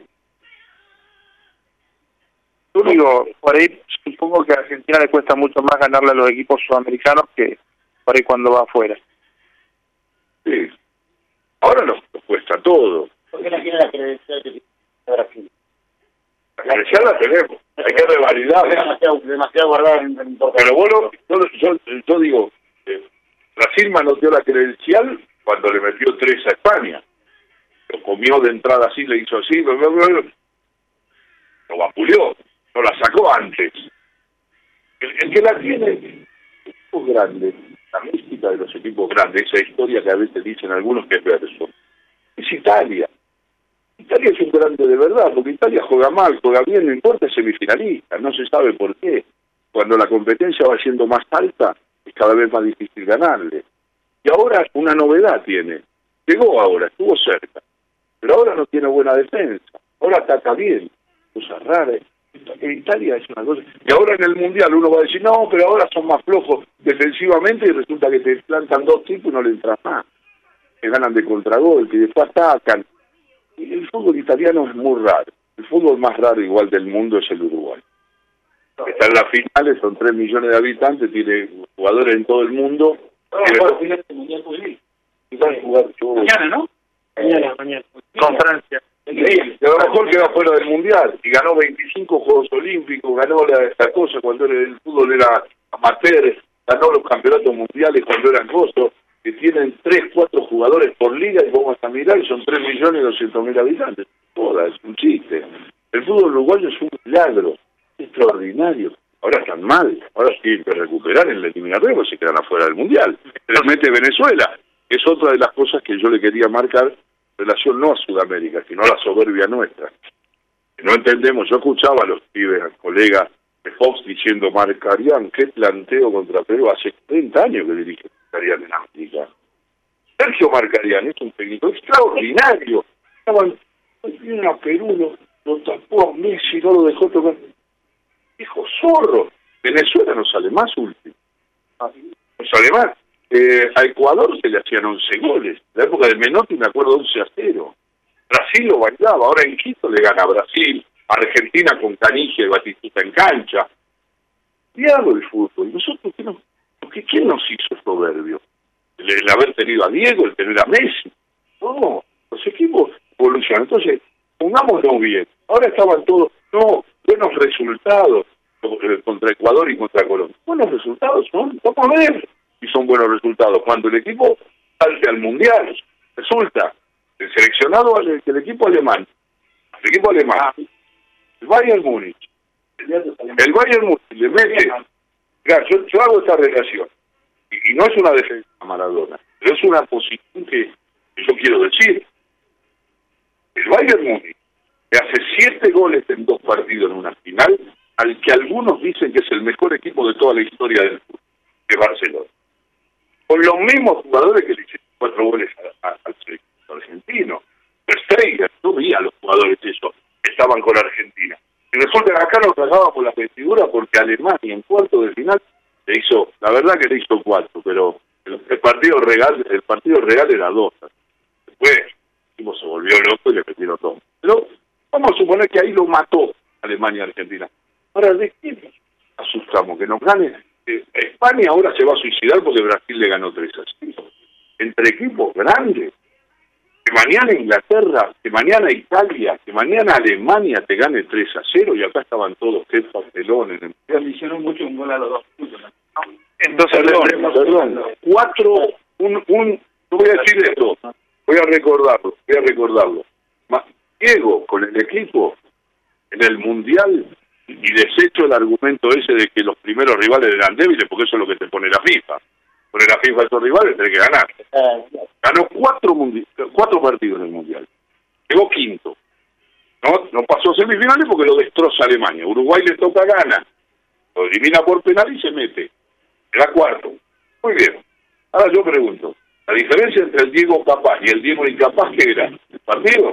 digo, por ahí supongo que a Argentina le cuesta mucho más ganarle a los equipos sudamericanos que por ahí cuando va afuera. Sí. Ahora nos cuesta todo. ¿Por qué no tiene la credencial de Brasil? La credencial la tenemos, hay que revalidarla. Demasiado guardada en Pero bueno, yo digo, Brasil manoteó la credencial cuando le metió 3 a España. Lo comió de entrada así, le hizo así, lo vapuleó, no la sacó antes. El que la tiene, equipos grandes, la mística de los equipos grandes, esa historia que a veces dicen algunos que es verso, es Italia. Italia es un grande de verdad, porque Italia juega mal, juega bien, no importa, es semifinalista, no se sabe por qué. Cuando la competencia va siendo más alta, es cada vez más difícil ganarle. Y ahora una novedad tiene, llegó ahora, estuvo cerca, pero ahora no tiene buena defensa, ahora ataca bien, cosas raras. En Italia es una cosa. Y ahora en el Mundial uno va a decir, no, pero ahora son más flojos defensivamente y resulta que te plantan 2 tipos y no le entran más. Que ganan de contragolpe y después atacan. Y el fútbol italiano es muy raro. El fútbol más raro igual del mundo es el Uruguay. Está en las finales, son 3 millones de habitantes, tiene jugadores en todo el mundo. Mañana, ¿no? Mañana. Con Francia. Increíble. Y a lo mejor quedó fuera del Mundial y ganó 25 Juegos Olímpicos, ganó esta cosa cuando el fútbol era amateur, ganó los campeonatos mundiales cuando eran costos, que tienen 3, 4 jugadores por liga y vamos a mirar y son 3.200.000 habitantes. Toda, es un chiste. El fútbol uruguayo es un milagro, extraordinario. Ahora están mal, ahora tienen que recuperar en la eliminatoria porque se quedan afuera del Mundial. Realmente Venezuela es otra de las cosas que yo le quería marcar en relación no a Sudamérica, sino a la soberbia nuestra. No entendemos, yo escuchaba a los pibes, colegas de Fox diciendo, marcarían qué planteo contra Perú, hace 30 años que dirige Marcarián en África. Sergio Marcarián es un técnico extraordinario. Vino a Perú, lo tapó a Messi, no lo dejó tocar. Dijo, zorro, Venezuela no sale más último. No sale más. A Ecuador se le hacían 11 goles. En la época de Menotti me acuerdo 11-0. Brasil lo bailaba, ahora en Quito le gana a Brasil, Argentina con Canigia y Batistuta en cancha. Diablo el fútbol. ¿Nosotros quién nos hizo soberbio? El haber tenido a Diego, el tener a Messi. No, los equipos evolucionan. Entonces, pongámoslo bien. Ahora estaban todos, buenos resultados contra Ecuador y contra Colombia. Buenos resultados son, vamos a ver si son buenos resultados. Cuando el equipo salte al Mundial, resulta el seleccionado, el equipo alemán, el Bayern Múnich, le mete, claro, yo hago esta relación, y no es una defensa a Maradona, pero es una posición que yo quiero decir. El Bayern Múnich que hace 7 goles en 2 partidos en una final, al que algunos dicen que es el mejor equipo de toda la historia del fútbol, de Barcelona. Con los mismos jugadores que le hicieron 4 goles al seleccionado argentino. Steiger, yo vi a los jugadores esos que estaban con Argentina. Y resulta que acá nos tragábamos la vestidura porque Alemania en cuarto de final le hizo, la verdad que le hizo 4, pero el partido regal era 2. Después el equipo se volvió loco y le metieron 2. Pero vamos a suponer que ahí lo mató Alemania y Argentina. Ahora, ¿de qué nos asustamos? Que nos gane. España ahora se va a suicidar porque Brasil le ganó 3-0. Entre equipos grandes. Que mañana Inglaterra, que mañana Italia, que mañana Alemania te gane 3-0 y acá estaban todos, qué papelón en el Mundial. Hicieron mucho un gol a los 2 puntos. Entonces, perdón. 4, yo voy a decir esto, voy a recordarlo. Diego con el equipo en el Mundial, y desecho el argumento ese de que los primeros rivales eran débiles, porque eso es lo que te pone la FIFA. Pone la FIFA a esos rivales, tenés que ganar. Ganó 4 partidos en el Mundial. Llegó quinto. No pasó semifinales porque lo destroza Alemania. Uruguay le toca gana. Lo elimina por penal y se mete. Era cuarto. Muy bien. Ahora yo pregunto, la diferencia entre el Diego capaz y el Diego incapaz, ¿qué era? ¿El partido?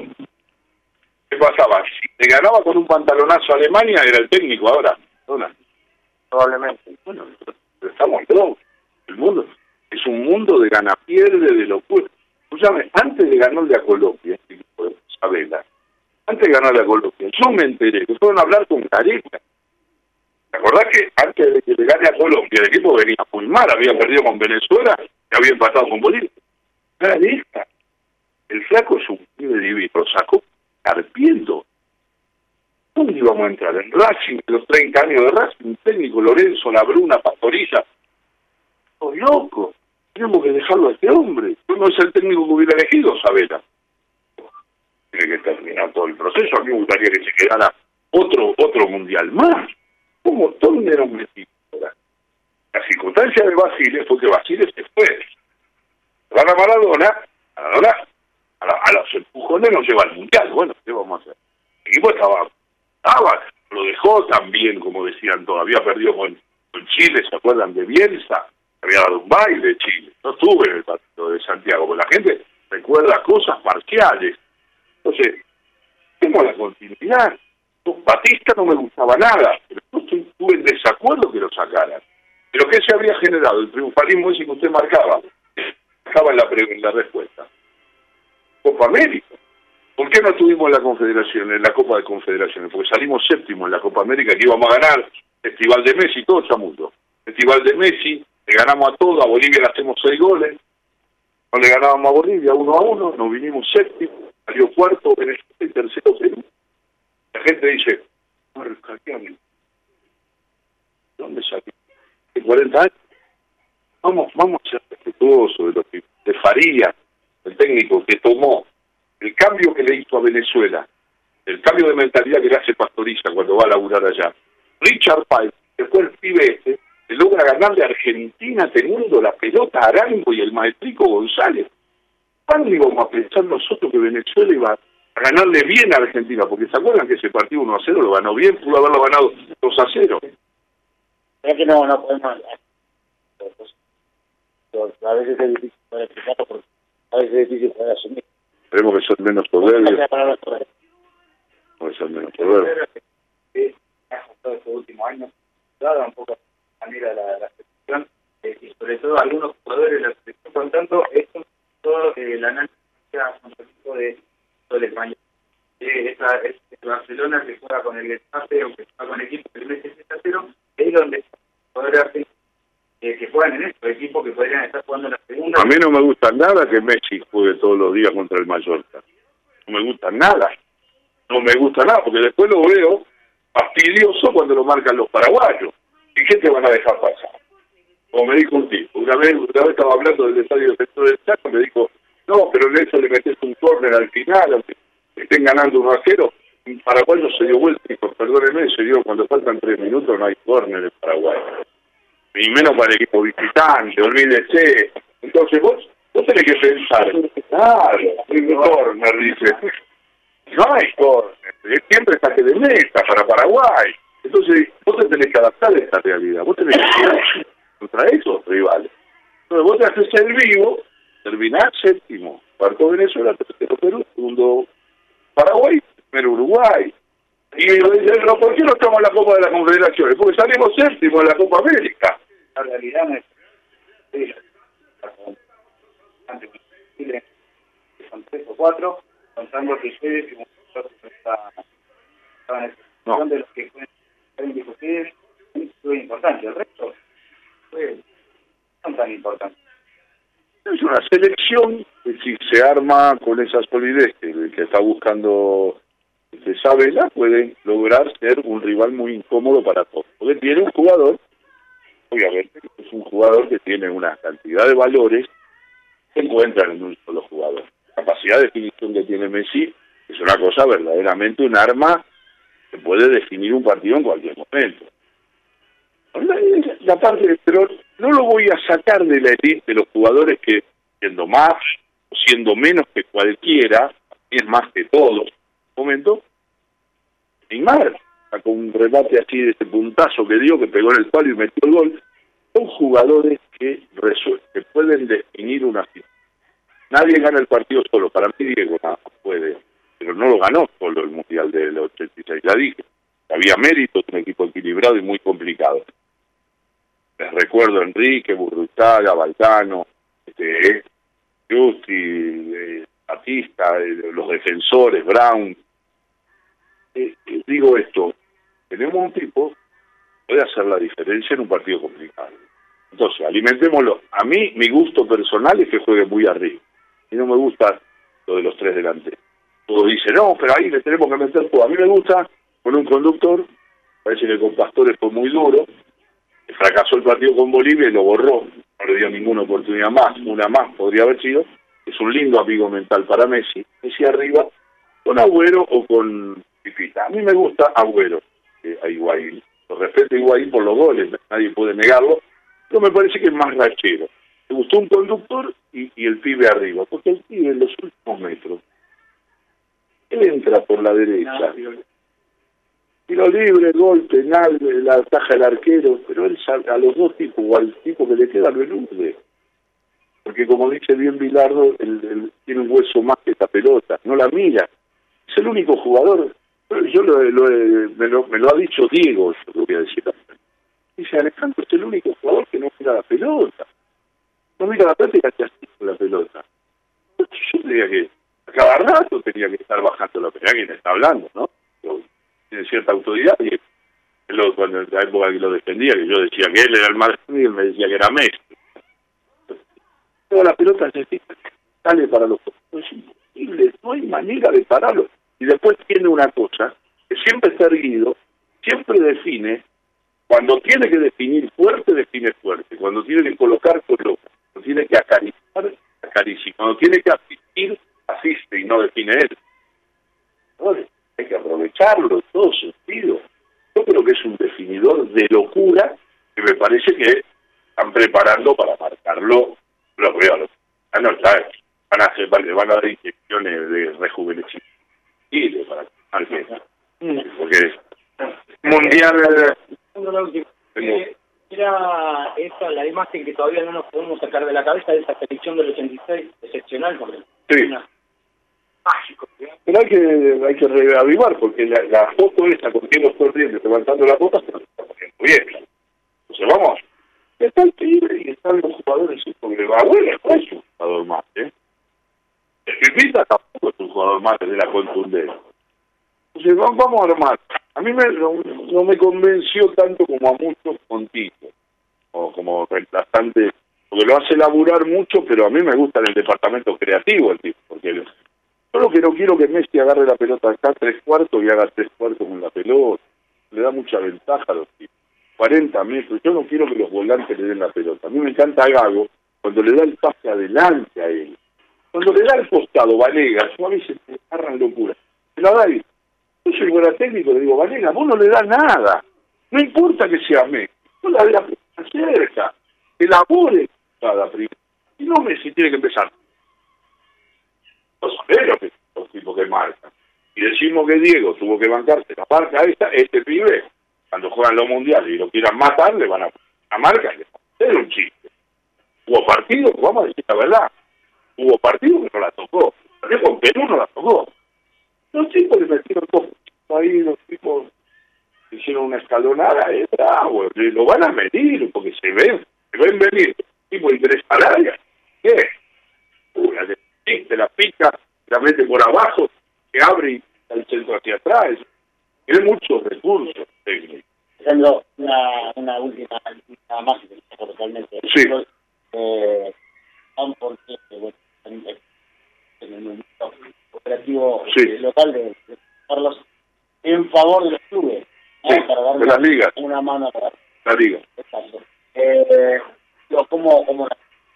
¿Qué pasaba? Si te ganaba con un pantalonazo a Alemania, era el técnico ahora. Probablemente. Bueno, pero estamos locos. El mundo es un mundo de gana-pierde, de locura. Escúchame, antes de ganarle a Colombia, Isabela, antes de ganarle a Colombia, yo me enteré que fueron a hablar con Careca. ¿Te acordás que antes de que le gane a Colombia, el equipo venía muy mal, había perdido con Venezuela y había empatado con Bolivia? Careca. El flaco es un pibe divino, lo sacó carpiendo. ¿Dónde íbamos a entrar? En Racing, de los 30 años de Racing, un técnico, Lorenzo, Labruna, Pastoriza. ¡Estoy loco! Tenemos que dejarlo a este hombre. No es el técnico que hubiera elegido, Sabela. Tiene que terminar todo el proceso. A mí me gustaría que se quedara otro mundial más. ¿Cómo? ¿Dónde era un metido? La circunstancia de Basile fue que Basile se fue. Van a Maradona, a los empujones nos lleva al mundial. Bueno, ¿qué vamos a hacer? El equipo estaba, lo dejó también, como decían, todavía perdió con Chile, ¿se acuerdan de Bielsa? Había dado un baile Chile. No estuve en el partido de Santiago, porque la gente recuerda cosas parciales. Entonces, tenemos la continuidad. Batista no me gustaba nada, pero yo estuve en desacuerdo que lo sacaran. Pero ¿qué se había generado? El triunfalismo ese que usted marcaba en la respuesta. Copa América. ¿Por qué no estuvimos en la Confederación, en la Copa de Confederaciones? Porque salimos séptimo en la Copa América, que íbamos a ganar Festival de Messi, todo chamundo. Festival de Messi, le ganamos a todo, a Bolivia le hacemos 6 goles, no le ganábamos a Bolivia 1-1, nos vinimos séptimo, salió cuarto, Venezuela y tercero Perú. La gente dice, ¿dónde salió? ¿De 40 años? Vamos a ser respetuosos de Faría, el técnico que tomó el cambio que le hizo a Venezuela, el cambio de mentalidad que le hace Pastoriza cuando va a laburar allá. Richard Pike, que fue el pibe este, que logra ganarle a Argentina teniendo la pelota a Arango y el maestrico González. ¿Cuándo íbamos a pensar nosotros que Venezuela iba a ganarle bien a Argentina? Porque ¿se acuerdan que ese partido 1-0 lo ganó bien? Pudo haberlo ganado 2-0. Es que no podemos... A veces es difícil poder explicarlo, porque a veces es difícil poder asumir. Tenemos que ser menos soberbios. Puede ser menos soberbios. Todo este último año, dada un poco la manera de la selección, y sobre todo algunos jugadores de la selección, por tanto, esto todo el análisis de todo el español. Barcelona que juega con el Getafe o que juega con equipos que le meten 7-0, es donde podrá hacer que juegan en estos equipos que podrían estar jugando en la segunda. A mí no me gusta nada que Messi juegue todos los días contra el Mallorca. No me gusta nada. No me gusta nada, porque después lo veo fastidioso cuando lo marcan los paraguayos. ¿Y qué te van a dejar pasar? Como me dijo un tipo, una vez estaba hablando del estadio defensor del Chaco, me dijo, no, pero en eso le metes un córner al final, aunque estén ganando 1-0. Un paraguayo se dio vuelta y dijo, perdóneme, señor, cuando faltan 3 minutos no hay córner en Paraguay. Y menos para el equipo visitante, olvídese. Entonces vos tenés que pensar, claro, hay córner, dice. No hay córner, siempre saque de meta para Paraguay. Entonces vos te tenés que adaptar a esta realidad, vos tenés que ir contra esos rivales. Entonces vos te haces el vivo, terminás séptimo, cuarto Venezuela, tercero Perú, segundo Paraguay, primero Uruguay. Y me dicen, ¿pero por qué no estamos en la Copa de las Confederaciones? Porque salimos séptimo en la Copa América. La realidad no es... Son 3 o 4, contando que ustedes y nosotros estaban en la de los que pueden ser indiscutibles, fue importante. El resto no son tan importantes. Es una selección que si se arma con esa solidez que está buscando Sabela, puede lograr ser un rival muy incómodo para todos. Porque tiene un jugador, obviamente, es un jugador que tiene una cantidad de valores que se encuentran en un solo jugador. La capacidad de definición que tiene Messi es una cosa verdaderamente un arma que puede definir un partido en cualquier momento. La parte, pero no lo voy a sacar de la elite de los jugadores que, siendo más o siendo menos que cualquiera, es más que todos. Un momento, Neymar, con un remate así de ese puntazo que dio, que pegó en el palo y metió el gol, son jugadores que pueden definir una situación. Nadie gana el partido solo, para mí Diego nada puede, pero no lo ganó solo el Mundial del 86, ya dije, había méritos, un equipo equilibrado y muy complicado. Les recuerdo a Enrique, Burruchaga, Balcano, Justi, Batista, los defensores, Brown. Digo esto, tenemos un tipo que puede hacer la diferencia en un partido complicado. Entonces, alimentémoslo. A mí, mi gusto personal es que juegue muy arriba. Y no me gusta lo de los 3 delanteros. Todos dicen, no, pero ahí le tenemos que meter todo. A mí me gusta con un conductor, parece que con Pastores fue muy duro, fracasó el partido con Bolivia y lo borró, no le dio ninguna oportunidad más, una más podría haber sido. Es un lindo amigo mental para Messi arriba, con Agüero o con Pipita. A mí me gusta Agüero, a Higuaín, lo respeto a Higuaín por los goles, nadie puede negarlo, pero me parece que es más rachero. Me gustó un conductor y el pibe arriba, porque el pibe en los últimos metros, él entra por la derecha, tiro libre, gol, penal, la ataja el arquero, pero él a los dos tipos, o al tipo que le queda, lo elude. Porque como dice bien Bilardo, él tiene un hueso más que esta pelota, no la mira. Es el único jugador, yo me lo ha dicho Diego, yo lo voy a decir también. Dice, Alejandro es el único jugador que no mira la pelota. No mira la pelota y hace así con la pelota. Yo tenía que, a cada rato tenía que estar bajando la pelota. ¿Quién está hablando, no? Tiene cierta autoridad y cuando en la época que lo defendía, que yo decía que él era el más grande y él me decía que era Messi. Toda la pelota sale para los ojos. Es imposible, no hay manera de pararlo. Y después tiene una cosa, que siempre está erguido, siempre define, cuando tiene que definir fuerte, define fuerte, cuando tiene que colocar, coloca, cuando tiene que acariciar, acaricia, cuando tiene que asistir, asiste y no define él. Entonces, hay que aprovecharlo en todo sentido. Yo creo que es un definidor de locura que me parece que están preparando para marcarlo. Lo veo, no sabes, van a dar inyecciones de rejuvenecimiento para porque mundial era esa la imagen que todavía no nos podemos sacar de la cabeza de esa selección del 86 excepcional, porque sí. Mágico, pero hay que reavivar, porque la foto esa con los corrientes levantando la copa se nos está poniendo bien. Entonces vamos, está el pibe y están los jugadores, porque Agüero no es un jugador más, el Pipita tampoco es un jugador más de la contundencia. Entonces vamos a armar. A mí no me convenció tanto como a muchos contigo, o como reemplazante, porque lo hace laburar mucho, pero a mí me gusta en el departamento creativo el tipo, porque yo lo que no quiero que Messi agarre la pelota acá 3/4 y haga 3/4 con la pelota, le da mucha ventaja a los tipos. 40 metros, yo no quiero que los volantes le den la pelota. A mí me encanta Gago cuando le da el pase adelante a él. Cuando le da el costado, Vanegas, yo a veces me agarran locura. Se la da ahí. Yo soy buena técnico, le digo, Vanegas, vos no le das nada. No importa que sea Messi, no la de la pelota cerca, elabore cada primera. Y no Messi tiene que empezar. No sabés que los tipos que marcan. Y decimos que Diego tuvo que bancarse la marca esta, este pibe, cuando juegan los mundiales y lo quieran matar, le van a marcar, le van a hacer un chiste. Hubo partidos, vamos a decir la verdad, hubo partidos que no la tocó. Con Perú no la tocó. Los tipos le metieron dos ahí, los tipos hicieron una escalonada, bravo, lo van a medir, porque se ven venir, tipo ingresa al área, ¿qué? La pica, la mete por abajo, que abre y el centro hacia atrás. Tiene muchos recursos técnicos. Haciendo una última más totalmente. Sí. Porque en el mundo operativo sí. Local de Carlos en favor de los clubes, sí, para darle de las ligas. Una mano a la liga. Exacto. Como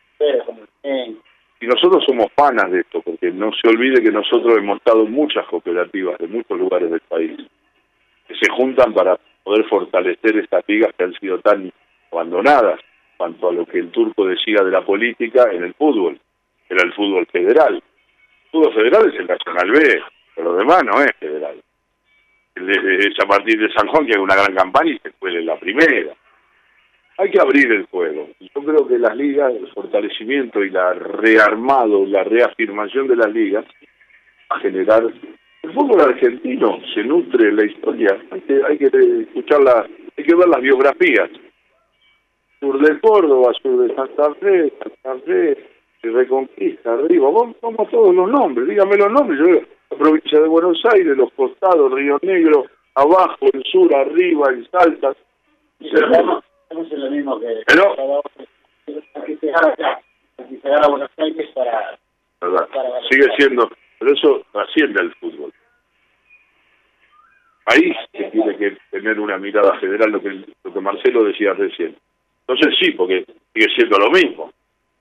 y nosotros somos panas de esto, porque no se olvide que nosotros hemos estado en muchas cooperativas de muchos lugares del país que se juntan para poder fortalecer estas ligas que han sido tan abandonadas cuanto a lo que el turco decía de la política en el fútbol. Era el fútbol federal. El fútbol federal es el Nacional B, pero lo demás no es federal. Es a partir de San Juan que hay una gran campaña y se fue la primera. Hay que abrir el juego. Yo creo que las ligas, el fortalecimiento y la rearmado, la reafirmación de las ligas va a generar. El fútbol argentino se nutre en la historia. Hay que escuchar hay que ver las biografías. Sur de Córdoba, sur de Santa Fe, Reconquista, arriba. Vamos todos los nombres, dígame los nombres. Yo, la provincia de Buenos Aires, los costados, Río Negro, abajo, el sur, arriba, en Salta. Estamos en lo mismo que... Pero... Hay que llegar a Buenos Aires para sigue siendo... Pero eso trasciende al fútbol. país que tiene que tener una mirada federal, lo que Marcelo decía recién. Entonces sí, porque sigue siendo lo mismo.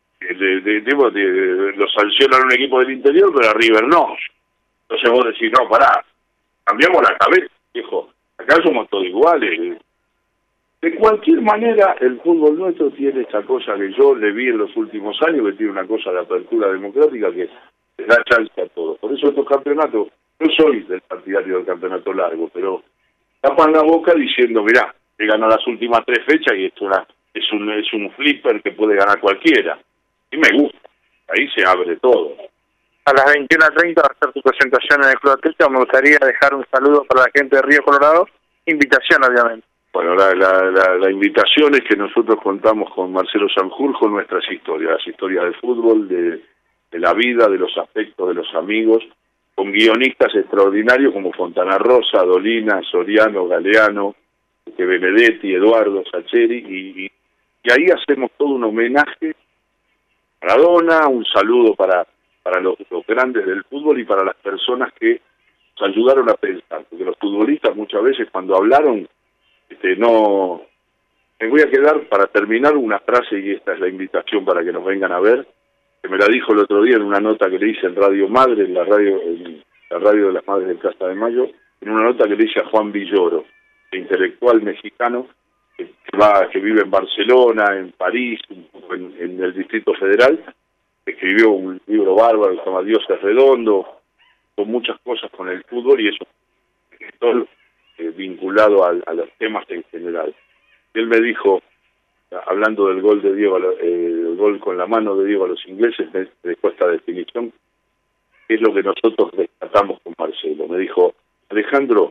Lo sancionan un equipo del interior, pero a River no. Entonces vos decís, no, pará, cambiamos la cabeza, viejo. Acá somos todos iguales. De cualquier manera, el fútbol nuestro tiene esta cosa que yo le vi en los últimos años, que tiene una cosa de apertura democrática que le da chance a todos. Por eso estos campeonatos, yo soy del partidario del campeonato largo, pero tapan la boca diciendo, mirá, llegan a las últimas 3 fechas y esto es un flipper que puede ganar cualquiera. Y me gusta, ahí se abre todo. A las 21:30 va a hacer tu presentación en el Club Atlético. Me gustaría dejar un saludo para la gente de Río Colorado. Invitación, obviamente. Bueno, la invitación es que nosotros contamos con Marcelo Sanjurjo nuestras historias, las historias del fútbol, de la vida, de los aspectos, de los amigos, con guionistas extraordinarios como Fontana Rosa, Dolina, Soriano, Galeano, Benedetti, Eduardo, Sacheri, y ahí hacemos todo un homenaje a Maradona, un saludo para los grandes del fútbol y para las personas que nos ayudaron a pensar, porque los futbolistas muchas veces cuando hablaron, no... Me voy a quedar para terminar una frase, y esta es la invitación para que nos vengan a ver, que me la dijo el otro día en una nota que le hice en Radio Madre, en la radio de las Madres de Plaza de Mayo, en una nota que le hice a Juan Villoro, intelectual mexicano, que vive en Barcelona, en París, en el Distrito Federal, escribió un libro bárbaro que se llama Dios es redondo, con muchas cosas con el fútbol, y eso todo vinculado a los temas en general. Él me dijo, hablando del gol de Diego, el gol con la mano de Diego a los ingleses, me dejó esta definición, que es lo que nosotros rescatamos con Marcelo. Me dijo, Alejandro,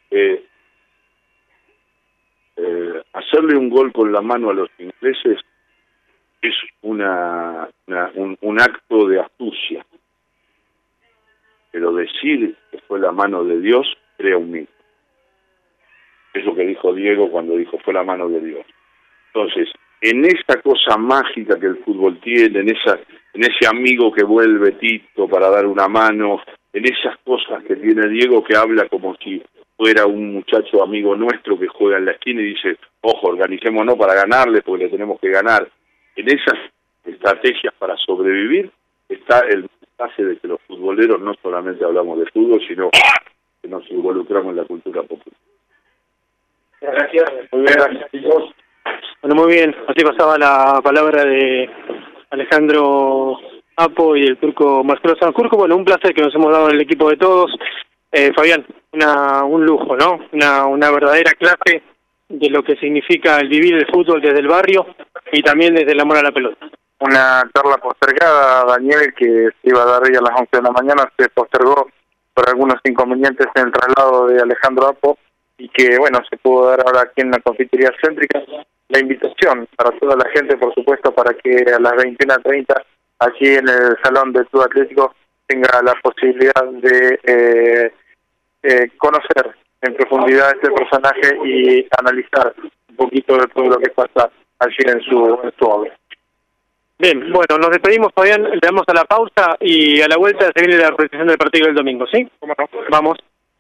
hacerle un gol con la mano a los ingleses es un acto de astucia, pero decir que fue la mano de Dios crea un mito. Es lo que dijo Diego cuando dijo fue la mano de Dios. Entonces, en esa cosa mágica que el fútbol tiene, en ese amigo que vuelve Tito para dar una mano, en esas cosas que tiene Diego, que habla como si fuera un muchacho amigo nuestro que juega en la esquina y dice, ojo, organicémonos para ganarle porque le tenemos que ganar. En esas estrategias para sobrevivir está el mensaje de que los futboleros no solamente hablamos de fútbol, sino que nos involucramos en la cultura popular. Gracias. Muy bien, gracias. Bueno, muy bien. Así pasaba la palabra de Alejandro Apo y el turco Marcelo Sanjurjo. Bueno, un placer que nos hemos dado en el equipo de todos. Fabián, un lujo, ¿no? Una verdadera clase de lo que significa el vivir el fútbol desde el barrio y también desde el amor a la pelota. Una charla postergada, Daniel, que se iba a dar hoy a las 11 de la mañana, se postergó por algunos inconvenientes en el traslado de Alejandro Apo, y que, bueno, se pudo dar ahora aquí en la confitería céntrica. La invitación para toda la gente, por supuesto, para que a las 21:30 aquí en el Salón del Club Atlético tenga la posibilidad de conocer en profundidad este personaje y analizar un poquito de todo lo que pasa allí en su obra. Bien, bueno, nos despedimos, Fabián, le damos a la pausa y a la vuelta se viene la repetición del partido del domingo, ¿sí? ¿Cómo no? Vamos.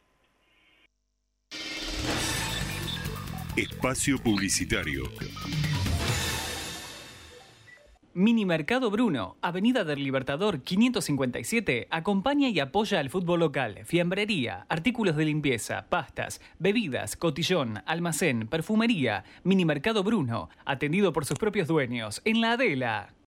Espacio publicitario. Minimercado Bruno, Avenida del Libertador 557, acompaña y apoya al fútbol local, fiambrería, artículos de limpieza, pastas, bebidas, cotillón, almacén, perfumería. Minimercado Bruno, atendido por sus propios dueños, en La Adela.